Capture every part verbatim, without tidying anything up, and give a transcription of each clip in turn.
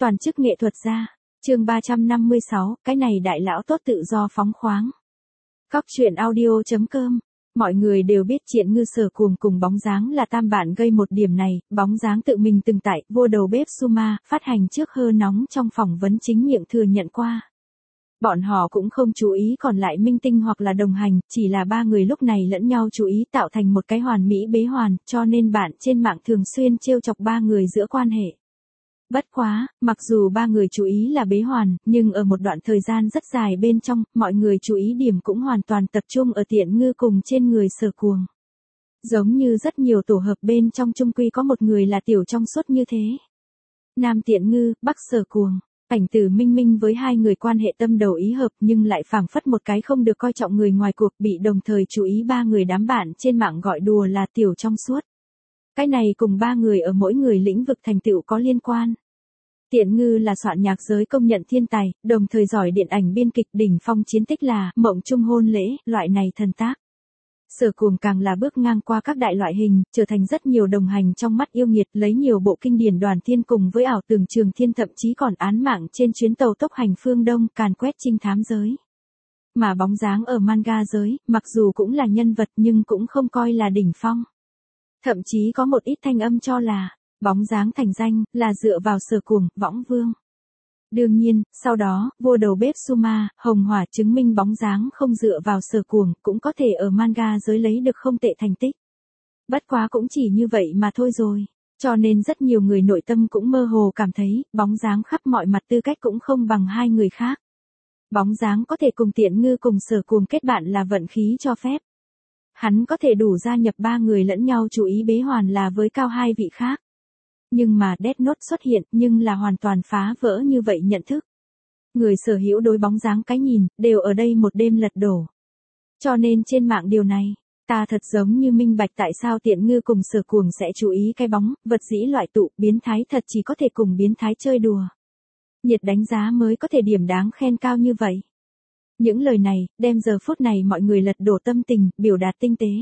Toàn chức nghệ thuật gia. Chương ba trăm năm mươi sáu, cái này đại lão tốt tự do phóng khoáng. Cóc truyện audio chấm com. Mọi người đều biết Triện Ngư Sở Cuồng cùng Bóng Dáng là tam bạn gây một điểm này, Bóng Dáng tự mình từng tại vô đầu bếp Suma phát hành trước hơ nóng trong phỏng vấn chính miệng thừa nhận qua. Bọn họ cũng không chú ý còn lại minh tinh hoặc là đồng hành, chỉ là ba người lúc này lẫn nhau chú ý tạo thành một cái hoàn mỹ bế hoàn, cho nên bạn trên mạng thường xuyên trêu chọc ba người giữa quan hệ. Bất quá, mặc dù ba người chú ý là bế hoàn, nhưng ở một đoạn thời gian rất dài bên trong, mọi người chú ý điểm cũng hoàn toàn tập trung ở Tiện Ngư cùng trên người Sở Cuồng. Giống như rất nhiều tổ hợp bên trong chung quy có một người là tiểu trong suốt như thế. Nam Tiện Ngư, Bắc Sở Cuồng. Ảnh Tử Minh Minh với hai người quan hệ tâm đầu ý hợp nhưng lại phảng phất một cái không được coi trọng người ngoài cuộc bị đồng thời chú ý ba người đám bạn trên mạng gọi đùa là tiểu trong suốt. Cái này cùng ba người ở mỗi người lĩnh vực thành tựu có liên quan. Tiện Ngư là soạn nhạc giới công nhận thiên tài, đồng thời giỏi điện ảnh biên kịch đỉnh phong chiến tích là Mộng Chung Hôn Lễ, loại này thần tác. Sở Cuồng càng là bước ngang qua các đại loại hình, trở thành rất nhiều đồng hành trong mắt yêu nghiệt lấy nhiều bộ kinh điển Đoàn Thiên cùng với ảo tưởng Trường Thiên thậm chí còn án mạng trên chuyến tàu tốc hành phương Đông càn quét trinh thám giới. Mà Bóng Dáng ở manga giới, mặc dù cũng là nhân vật nhưng cũng không coi là đỉnh phong. Thậm chí có một ít thanh âm cho là Bóng Dáng thành danh là dựa vào Sở Cuồng, Võng Vương. Đương nhiên, sau đó, vô đầu bếp Suma, Hồng Hỏa chứng minh Bóng Dáng không dựa vào Sở Cuồng, cũng có thể ở manga giới lấy được không tệ thành tích. Bất quá cũng chỉ như vậy mà thôi rồi. Cho nên rất nhiều người nội tâm cũng mơ hồ cảm thấy, Bóng Dáng khắp mọi mặt tư cách cũng không bằng hai người khác. Bóng Dáng có thể cùng Tiện Ngư cùng Sở Cuồng kết bạn là vận khí cho phép. Hắn có thể đủ gia nhập ba người lẫn nhau chú ý bế hoàn là với cao hai vị khác. Nhưng mà Death Note xuất hiện nhưng là hoàn toàn phá vỡ như vậy nhận thức. Người sở hữu đối Bóng Dáng cái nhìn, đều ở đây một đêm lật đổ. Cho nên trên mạng điều này, ta thật giống như minh bạch tại sao Tiện Ngư cùng Sở Cuồng sẽ chú ý cái bóng, vật dĩ loại tụ, biến thái thật chỉ có thể cùng biến thái chơi đùa. Nhiệt đánh giá mới có thể điểm đáng khen cao như vậy. Những lời này, đem giờ phút này mọi người lật đổ tâm tình, biểu đạt tinh tế.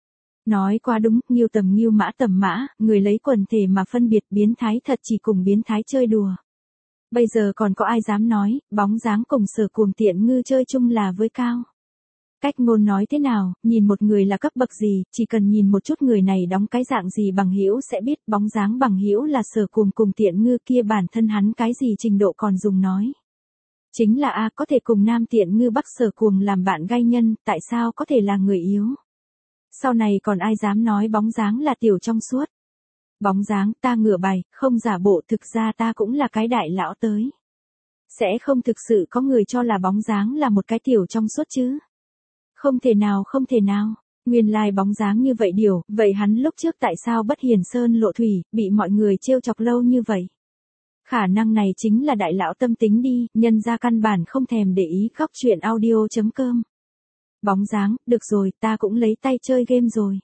Nói qua đúng, nghiêu tầm nghiêu mã tầm mã, người lấy quần thể mà phân biệt biến thái thật chỉ cùng biến thái chơi đùa. Bây giờ còn có ai dám nói, Bóng Dáng cùng Sở Cuồng Tiện Ngư chơi chung là với cao. Cách ngôn nói thế nào, nhìn một người là cấp bậc gì, chỉ cần nhìn một chút người này đóng cái dạng gì bằng hữu sẽ biết Bóng Dáng bằng hữu là Sở Cuồng cùng Tiện Ngư kia bản thân hắn cái gì trình độ còn dùng nói. Chính là a có thể cùng Nam Tiện Ngư Bắc Sở Cuồng làm bạn gai nhân, tại sao có thể là người yếu. Sau này còn ai dám nói Bóng Dáng là tiểu trong suốt. Bóng Dáng ta ngửa bài, không giả bộ thực ra ta cũng là cái đại lão tới. Sẽ không thực sự có người cho là Bóng Dáng là một cái tiểu trong suốt chứ. Không thể nào không thể nào, nguyên lai Bóng Dáng như vậy điều, vậy hắn lúc trước tại sao bất hiền sơn lộ thủy, bị mọi người trêu chọc lâu như vậy. Khả năng này chính là đại lão tâm tính đi, nhân ra căn bản không thèm để ý Cóc truyện audio chấm com. Bóng Dáng, được rồi, ta cũng lấy tay chơi game rồi.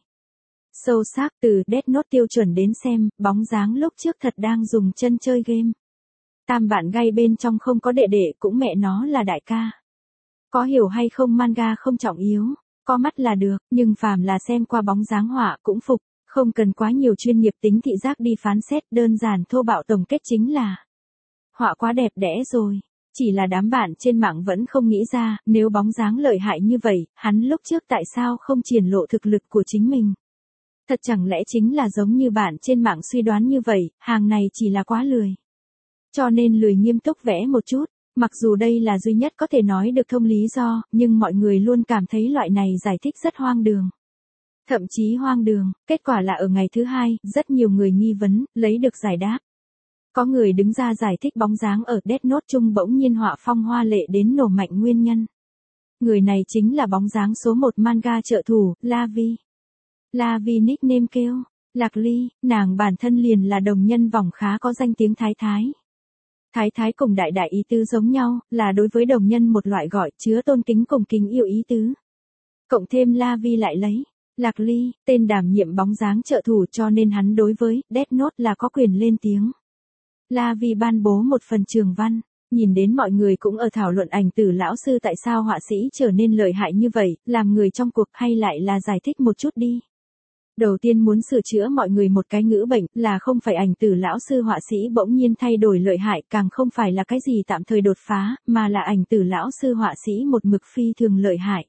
Sâu sắc từ Death Note tiêu chuẩn đến xem, Bóng Dáng lúc trước thật đang dùng chân chơi game. Tam bạn gay bên trong không có đệ đệ cũng mẹ nó là đại ca. Có hiểu hay không manga không trọng yếu, có mắt là được, nhưng phàm là xem qua Bóng Dáng họa cũng phục, không cần quá nhiều chuyên nghiệp tính thị giác đi phán xét, đơn giản thô bạo tổng kết chính là họa quá đẹp đẽ rồi. Chỉ là đám bạn trên mạng vẫn không nghĩ ra, nếu Bóng Dáng lợi hại như vậy, hắn lúc trước tại sao không triển lộ thực lực của chính mình. Thật chẳng lẽ chính là giống như bạn trên mạng suy đoán như vậy, hàng này chỉ là quá lười. Cho nên lười nghiêm túc vẽ một chút, mặc dù đây là duy nhất có thể nói được thông lý do, nhưng mọi người luôn cảm thấy loại này giải thích rất hoang đường. Thậm chí hoang đường, kết quả là ở ngày thứ hai, rất nhiều người nghi vấn, lấy được giải đáp. Có người đứng ra giải thích Bóng Dáng ở Death Note chung bỗng nhiên họa phong hoa lệ đến nổ mạnh nguyên nhân. Người này chính là Bóng Dáng số một manga trợ thủ, La Vi. La Vi nickname kêu Lạc Ly, nàng bản thân liền là đồng nhân vòng khá có danh tiếng Thái Thái. Thái Thái cùng đại đại ý tứ giống nhau, là đối với đồng nhân một loại gọi chứa tôn kính cùng kính yêu ý tứ. Cộng thêm La Vi lại lấy Lạc Ly, tên đảm nhiệm Bóng Dáng trợ thủ cho nên hắn đối với Death Note là có quyền lên tiếng. La Vi ban bố một phần trường văn, nhìn đến mọi người cũng ở thảo luận Ảnh Tử lão sư tại sao họa sĩ trở nên lợi hại như vậy, làm người trong cuộc hay lại là giải thích một chút đi. Đầu tiên muốn sửa chữa mọi người một cái ngữ bệnh là không phải ảnh tử lão sư họa sĩ bỗng nhiên thay đổi lợi hại, càng không phải là cái gì tạm thời đột phá, mà là ảnh tử lão sư họa sĩ một mực phi thường lợi hại.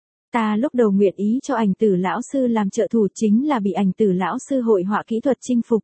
Ta lúc đầu nguyện ý cho ảnh tử lão sư làm trợ thủ chính là bị ảnh tử lão sư hội họa kỹ thuật chinh phục.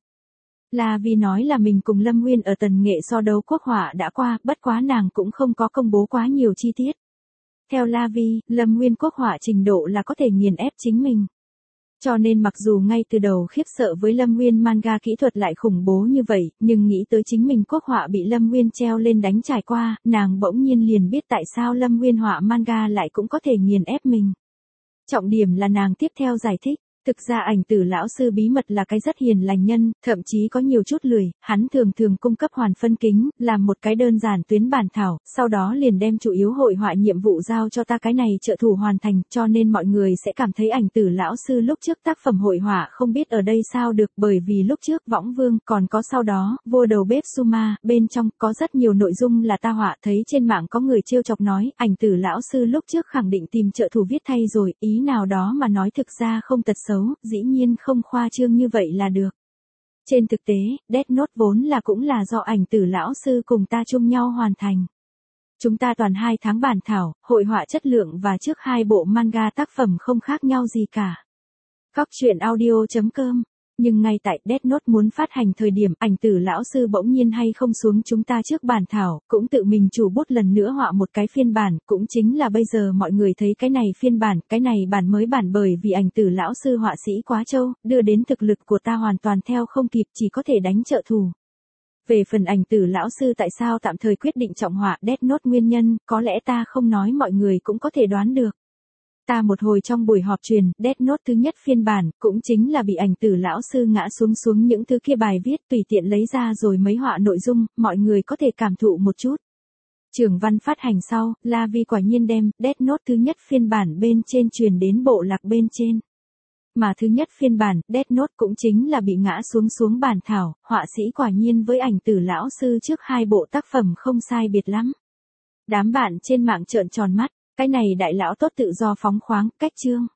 Là vì nói là mình cùng Lâm Nguyên ở tần nghệ so đấu quốc họa đã qua, bất quá nàng cũng không có công bố quá nhiều chi tiết. Theo La Vi, Lâm Nguyên quốc họa trình độ là có thể nghiền ép chính mình. Cho nên mặc dù ngay từ đầu khiếp sợ với Lâm Nguyên manga kỹ thuật lại khủng bố như vậy, nhưng nghĩ tới chính mình quốc họa bị Lâm Nguyên treo lên đánh trải qua, nàng bỗng nhiên liền biết tại sao Lâm Nguyên họa manga lại cũng có thể nghiền ép mình. Trọng điểm là nàng tiếp theo giải thích. Thực ra ảnh tử lão sư bí mật là cái rất hiền lành nhân, thậm chí có nhiều chút lười, hắn thường thường cung cấp hoàn phân kính, làm một cái đơn giản tuyến bản thảo, sau đó liền đem chủ yếu hội họa nhiệm vụ giao cho ta cái này trợ thủ hoàn thành, cho nên mọi người sẽ cảm thấy ảnh tử lão sư lúc trước tác phẩm hội họa không biết ở đây sao được, bởi vì lúc trước Võng Vương, còn có sau đó, Vua Đầu Bếp Suma, bên trong có rất nhiều nội dung là ta họa, thấy trên mạng có người trêu chọc nói, ảnh tử lão sư lúc trước khẳng định tìm trợ thủ viết thay rồi, ý nào đó mà nói thực ra không tật xấu. Dĩ nhiên không khoa trương như vậy là được. Trên thực tế, Death Note vốn là cũng là do ảnh tử lão sư cùng ta chung nhau hoàn thành. Chúng ta toàn hai tháng bản thảo, hội họa chất lượng và trước hai bộ manga tác phẩm không khác nhau gì cả. Cóc truyện audio chấm com. Nhưng ngay tại Death Note muốn phát hành thời điểm ảnh tử lão sư bỗng nhiên hay không xuống chúng ta trước bản thảo, cũng tự mình chủ bút lần nữa họa một cái phiên bản, cũng chính là bây giờ mọi người thấy cái này phiên bản, cái này bản mới bản bởi vì ảnh tử lão sư họa sĩ quá trâu, đưa đến thực lực của ta hoàn toàn theo không kịp, chỉ có thể đánh trợ thủ. Về phần ảnh tử lão sư tại sao tạm thời quyết định trọng họa Death Note nguyên nhân, có lẽ ta không nói mọi người cũng có thể đoán được. Ta một hồi trong buổi họp truyền, Death Note thứ nhất phiên bản, cũng chính là bị ảnh tử lão sư ngã xuống xuống những thứ kia bài viết tùy tiện lấy ra rồi mấy họa nội dung, mọi người có thể cảm thụ một chút. Trưởng văn phát hành sau, La Vi quả nhiên đem Death Note thứ nhất phiên bản bên trên truyền đến bộ lạc bên trên. Mà thứ nhất phiên bản, Death Note cũng chính là bị ngã xuống xuống bản thảo, họa sĩ quả nhiên với ảnh tử lão sư trước hai bộ tác phẩm không sai biệt lắm. Đám bạn trên mạng trợn tròn mắt. Cái này đại lão tốt tự do phóng khoáng, cách chương.